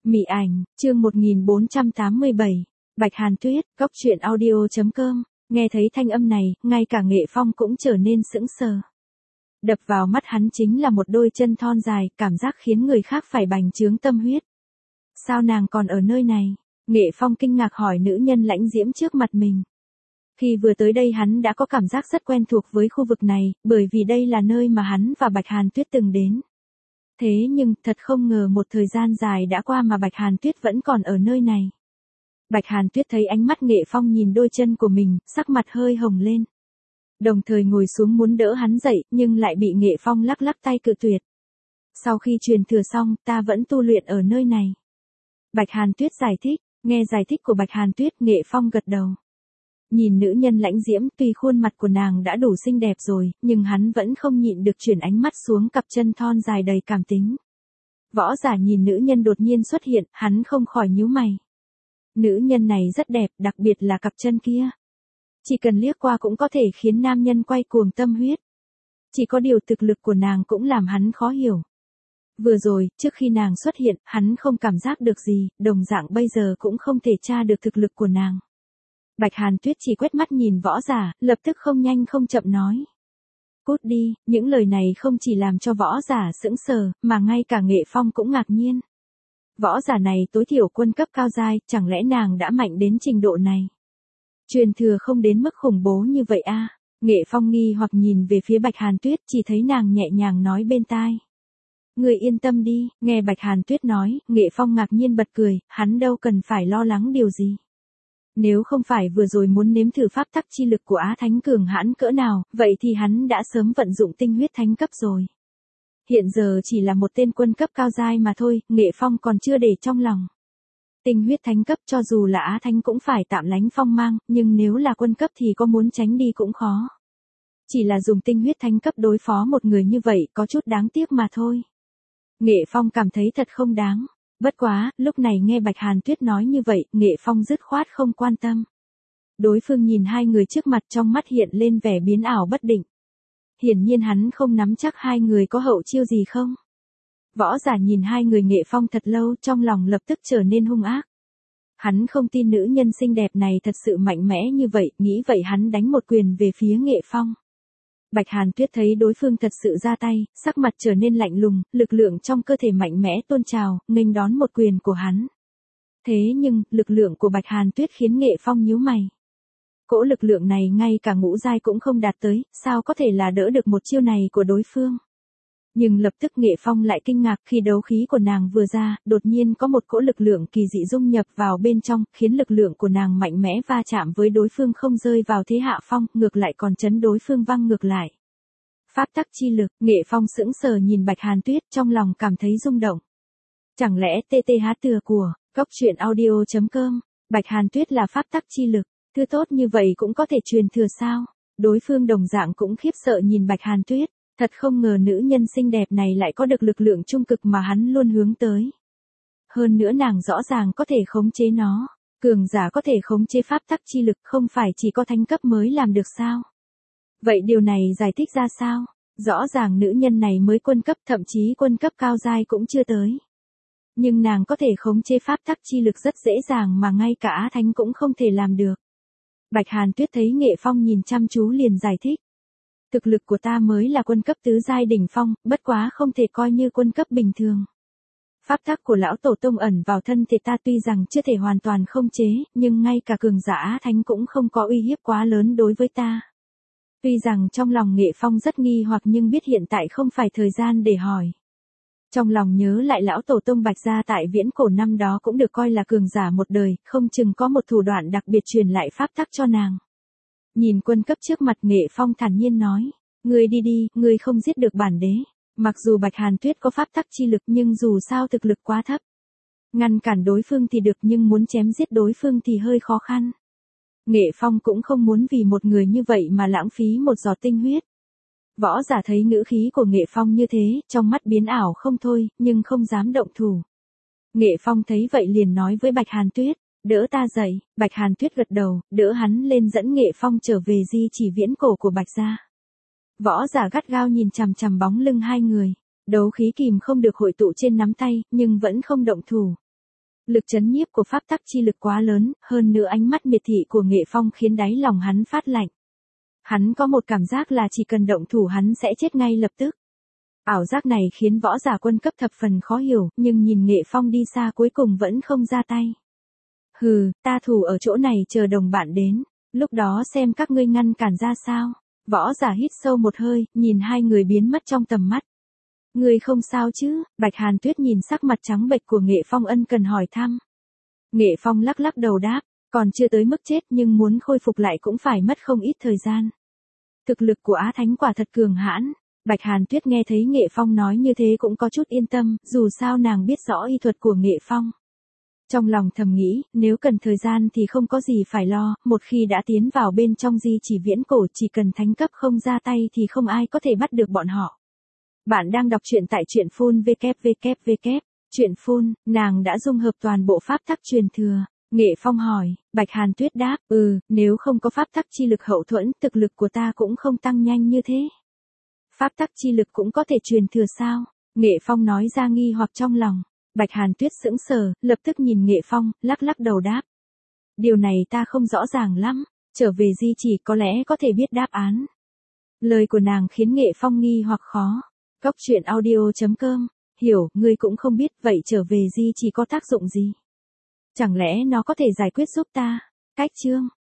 Mị ảnh, chương 1487, Bạch Hàn Tuyết, góc truyện audio.com, nghe thấy thanh âm này, ngay cả Nghệ Phong cũng trở nên sững sờ. Đập vào mắt hắn chính là một đôi chân thon dài, cảm giác khiến người khác phải bành trướng tâm huyết. Sao nàng còn ở nơi này? Nghệ Phong kinh ngạc hỏi nữ nhân lãnh diễm trước mặt mình. Khi vừa tới đây hắn đã có cảm giác rất quen thuộc với khu vực này, bởi vì đây là nơi mà hắn và Bạch Hàn Tuyết từng đến. Thế nhưng, thật không ngờ một thời gian dài đã qua mà Bạch Hàn Tuyết vẫn còn ở nơi này. Bạch Hàn Tuyết thấy ánh mắt Nghệ Phong nhìn đôi chân của mình, sắc mặt hơi hồng lên. Đồng thời ngồi xuống muốn đỡ hắn dậy, nhưng lại bị Nghệ Phong lắc lắc tay cự tuyệt. Sau khi truyền thừa xong, ta vẫn tu luyện ở nơi này. Bạch Hàn Tuyết giải thích, nghe giải thích của Bạch Hàn Tuyết, Nghệ Phong gật đầu. Nhìn nữ nhân lãnh diễm, tuy khuôn mặt của nàng đã đủ xinh đẹp rồi, nhưng hắn vẫn không nhịn được chuyển ánh mắt xuống cặp chân thon dài đầy cảm tính. Võ giả nhìn nữ nhân đột nhiên xuất hiện, hắn không khỏi nhíu mày. Nữ nhân này rất đẹp, đặc biệt là cặp chân kia. Chỉ cần liếc qua cũng có thể khiến nam nhân quay cuồng tâm huyết. Chỉ có điều thực lực của nàng cũng làm hắn khó hiểu. Vừa rồi, trước khi nàng xuất hiện, hắn không cảm giác được gì, đồng dạng bây giờ cũng không thể tra được thực lực của nàng. Bạch Hàn Tuyết chỉ quét mắt nhìn võ giả, lập tức không nhanh không chậm nói. Cút đi, những lời này không chỉ làm cho võ giả sững sờ, mà ngay cả Nghệ Phong cũng ngạc nhiên. Võ giả này tối thiểu quân cấp cao giai, chẳng lẽ nàng đã mạnh đến trình độ này? Truyền thừa không đến mức khủng bố như vậy a? Nghệ Phong nghi hoặc nhìn về phía Bạch Hàn Tuyết, chỉ thấy nàng nhẹ nhàng nói bên tai. Người yên tâm đi, nghe Bạch Hàn Tuyết nói, Nghệ Phong ngạc nhiên bật cười, hắn đâu cần phải lo lắng điều gì. Nếu không phải vừa rồi muốn nếm thử pháp tắc chi lực của Á Thánh cường hãn cỡ nào, vậy thì hắn đã sớm vận dụng tinh huyết thánh cấp rồi. Hiện giờ chỉ là một tên quân cấp cao giai mà thôi, Nghệ Phong còn chưa để trong lòng. Tinh huyết thánh cấp cho dù là Á Thánh cũng phải tạm lánh phong mang, nhưng nếu là quân cấp thì có muốn tránh đi cũng khó. Chỉ là dùng tinh huyết thánh cấp đối phó một người như vậy có chút đáng tiếc mà thôi. Nghệ Phong cảm thấy thật không đáng. Bất quá, lúc này nghe Bạch Hàn Tuyết nói như vậy, Nghệ Phong dứt khoát không quan tâm. Đối phương nhìn hai người trước mặt trong mắt hiện lên vẻ biến ảo bất định. Hiển nhiên hắn không nắm chắc hai người có hậu chiêu gì không. Võ giả nhìn hai người Nghệ Phong thật lâu, trong lòng lập tức trở nên hung ác. Hắn không tin nữ nhân xinh đẹp này thật sự mạnh mẽ như vậy, nghĩ vậy hắn đánh một quyền về phía Nghệ Phong. Bạch Hàn Tuyết thấy đối phương thật sự ra tay, sắc mặt trở nên lạnh lùng, lực lượng trong cơ thể mạnh mẽ tôn trào, nghênh đón một quyền của hắn. Thế nhưng, lực lượng của Bạch Hàn Tuyết khiến Nghệ Phong nhíu mày. Cỗ lực lượng này ngay cả ngũ giai cũng không đạt tới, sao có thể là đỡ được một chiêu này của đối phương. Nhưng lập tức Nghệ Phong lại kinh ngạc khi đấu khí của nàng vừa ra, đột nhiên có một cỗ lực lượng kỳ dị dung nhập vào bên trong, khiến lực lượng của nàng mạnh mẽ va chạm với đối phương không rơi vào thế hạ phong, ngược lại còn chấn đối phương văng ngược lại. Pháp tắc chi lực, Nghệ Phong sững sờ nhìn Bạch Hàn Tuyết, trong lòng cảm thấy rung động. Chẳng lẽ TTH tựa của, góc truyện audio.com, Bạch Hàn Tuyết là pháp tắc chi lực, thứ tốt như vậy cũng có thể truyền thừa sao? Đối phương đồng dạng cũng khiếp sợ nhìn Bạch Hàn Tuyết. Thật không ngờ nữ nhân xinh đẹp này lại có được lực lượng trung cực mà hắn luôn hướng tới. Hơn nữa nàng rõ ràng có thể khống chế nó. Cường giả có thể khống chế pháp tắc chi lực không phải chỉ có thánh cấp mới làm được sao? Vậy điều này giải thích ra sao? Rõ ràng nữ nhân này mới quân cấp, thậm chí quân cấp cao giai cũng chưa tới. Nhưng nàng có thể khống chế pháp tắc chi lực rất dễ dàng mà ngay cả Á Thánh cũng không thể làm được. Bạch Hàn Tuyết thấy Nghệ Phong nhìn chăm chú liền giải thích. Thực lực của ta mới là quân cấp tứ giai đỉnh phong, bất quá không thể coi như quân cấp bình thường. Pháp tắc của lão tổ tông ẩn vào thân thể ta tuy rằng chưa thể hoàn toàn không chế, nhưng ngay cả cường giả Á Thánh cũng không có uy hiếp quá lớn đối với ta. Tuy rằng trong lòng Nghệ Phong rất nghi hoặc nhưng biết hiện tại không phải thời gian để hỏi. Trong lòng nhớ lại lão tổ tông Bạch gia tại viễn cổ năm đó cũng được coi là cường giả một đời, không chừng có một thủ đoạn đặc biệt truyền lại pháp tắc cho nàng. Nhìn quân cấp trước mặt Nghệ Phong thản nhiên nói, ngươi đi đi, ngươi không giết được bản đế. Mặc dù Bạch Hàn Tuyết có pháp tắc chi lực nhưng dù sao thực lực quá thấp. Ngăn cản đối phương thì được nhưng muốn chém giết đối phương thì hơi khó khăn. Nghệ Phong cũng không muốn vì một người như vậy mà lãng phí một giọt tinh huyết. Võ giả thấy ngữ khí của Nghệ Phong như thế, trong mắt biến ảo không thôi, nhưng không dám động thủ. Nghệ Phong thấy vậy liền nói với Bạch Hàn Tuyết. Đỡ ta dậy, Bạch Hàn Tuyết gật đầu, đỡ hắn lên dẫn Nghệ Phong trở về di chỉ viễn cổ của Bạch gia. Võ giả gắt gao nhìn chằm chằm bóng lưng hai người, đấu khí kìm không được hội tụ trên nắm tay, nhưng vẫn không động thủ. Lực chấn nhiếp của pháp tắc chi lực quá lớn, hơn nữa ánh mắt miệt thị của Nghệ Phong khiến đáy lòng hắn phát lạnh. Hắn có một cảm giác là chỉ cần động thủ hắn sẽ chết ngay lập tức. Ảo giác này khiến võ giả quân cấp thập phần khó hiểu, nhưng nhìn Nghệ Phong đi xa cuối cùng vẫn không ra tay. Hừ, ta thủ ở chỗ này chờ đồng bạn đến, lúc đó xem các ngươi ngăn cản ra sao. Võ giả hít sâu một hơi, nhìn hai người biến mất trong tầm mắt. Ngươi không sao chứ? Bạch Hàn Tuyết nhìn sắc mặt trắng bệch của Nghệ Phong ân cần hỏi thăm. Nghệ Phong lắc lắc đầu đáp, còn chưa tới mức chết nhưng muốn khôi phục lại cũng phải mất không ít thời gian. Thực lực của Á Thánh quả thật cường hãn. Bạch Hàn Tuyết nghe thấy Nghệ Phong nói như thế cũng có chút yên tâm, dù sao nàng biết rõ y thuật của Nghệ Phong. Trong lòng thầm nghĩ, nếu cần thời gian thì không có gì phải lo, một khi đã tiến vào bên trong di chỉ viễn cổ chỉ cần thánh cấp không ra tay thì không ai có thể bắt được bọn họ. Bạn đang đọc truyện tại truyện phun www. Truyện phun, nàng đã dung hợp toàn bộ pháp tắc truyền thừa. Nghệ Phong hỏi, Bạch Hàn Tuyết đáp, nếu không có pháp tắc chi lực hậu thuẫn, thực lực của ta cũng không tăng nhanh như thế. Pháp tắc chi lực cũng có thể truyền thừa sao? Nghệ Phong nói ra nghi hoặc trong lòng. Bạch Hàn Tuyết sững sờ, lập tức nhìn Nghệ Phong, lắc lắc đầu đáp. Điều này ta không rõ ràng lắm, trở về di chỉ có lẽ có thể biết đáp án. Lời của nàng khiến Nghệ Phong nghi hoặc khó. Góc truyện audio.com, hiểu, ngươi cũng không biết, vậy trở về di chỉ có tác dụng gì? Chẳng lẽ nó có thể giải quyết giúp ta? Cách chương